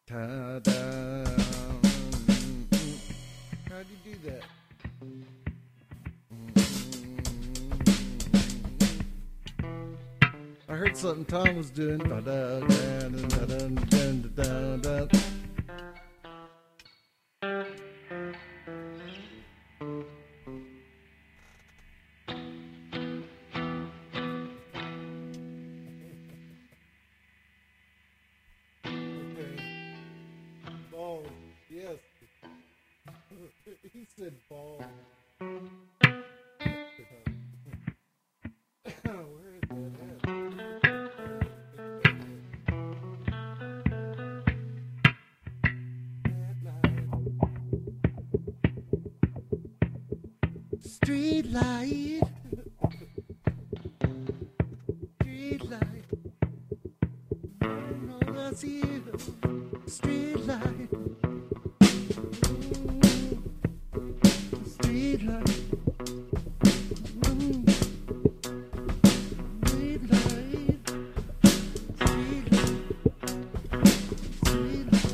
Ta-da. How'd you do that? I heard something Tom was doing. Da-da-da-da-da-da-da-da-da. Balls, yes. He said balls. Where is that at? Street light, street light. No, I see you. Street light, street light, street light, street light, street light.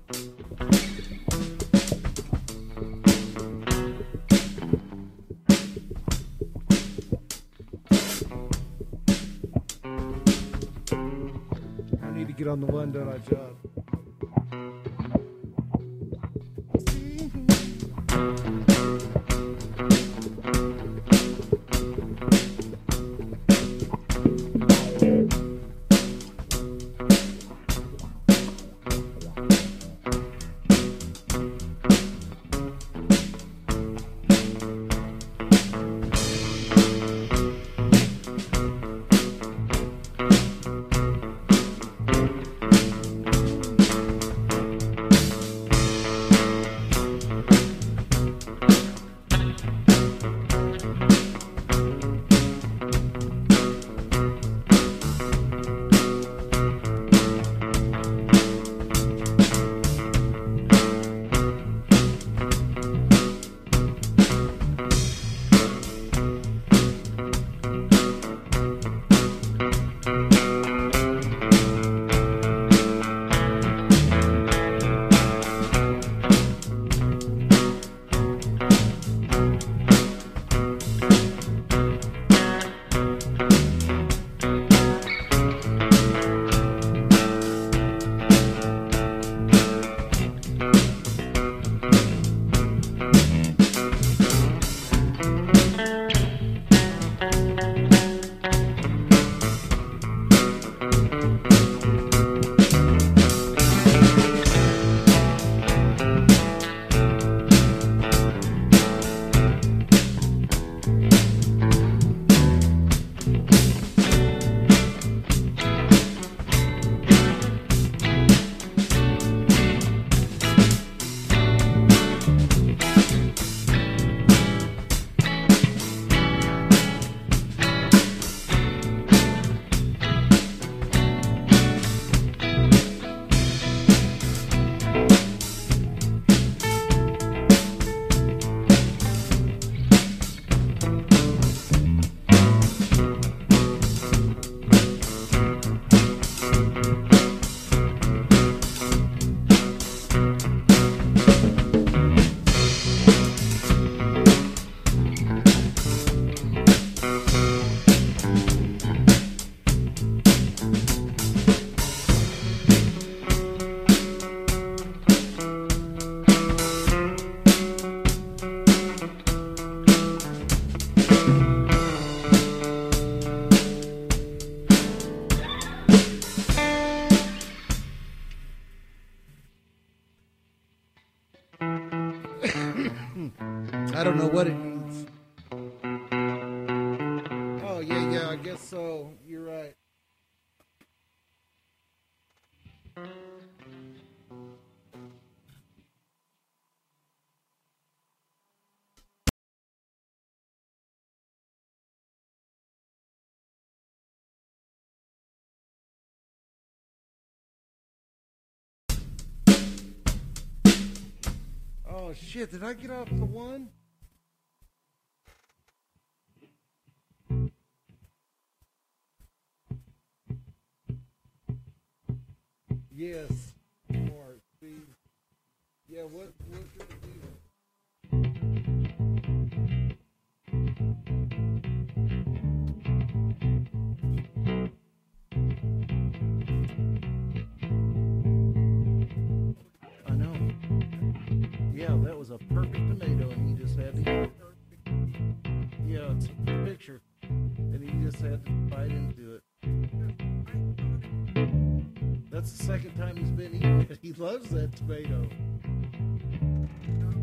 I need to get on the one done our job. I don't know what it means. Oh, yeah, I guess so. You're right. Oh, shit. Did I get off the one? Yes. Mark. what could it be? I know. Yeah, that was a perfect tomato, and he just had to eat it. Yeah, it's a picture, and he just had to bite into it. That's the second time he's been eating it. He loves that tomato.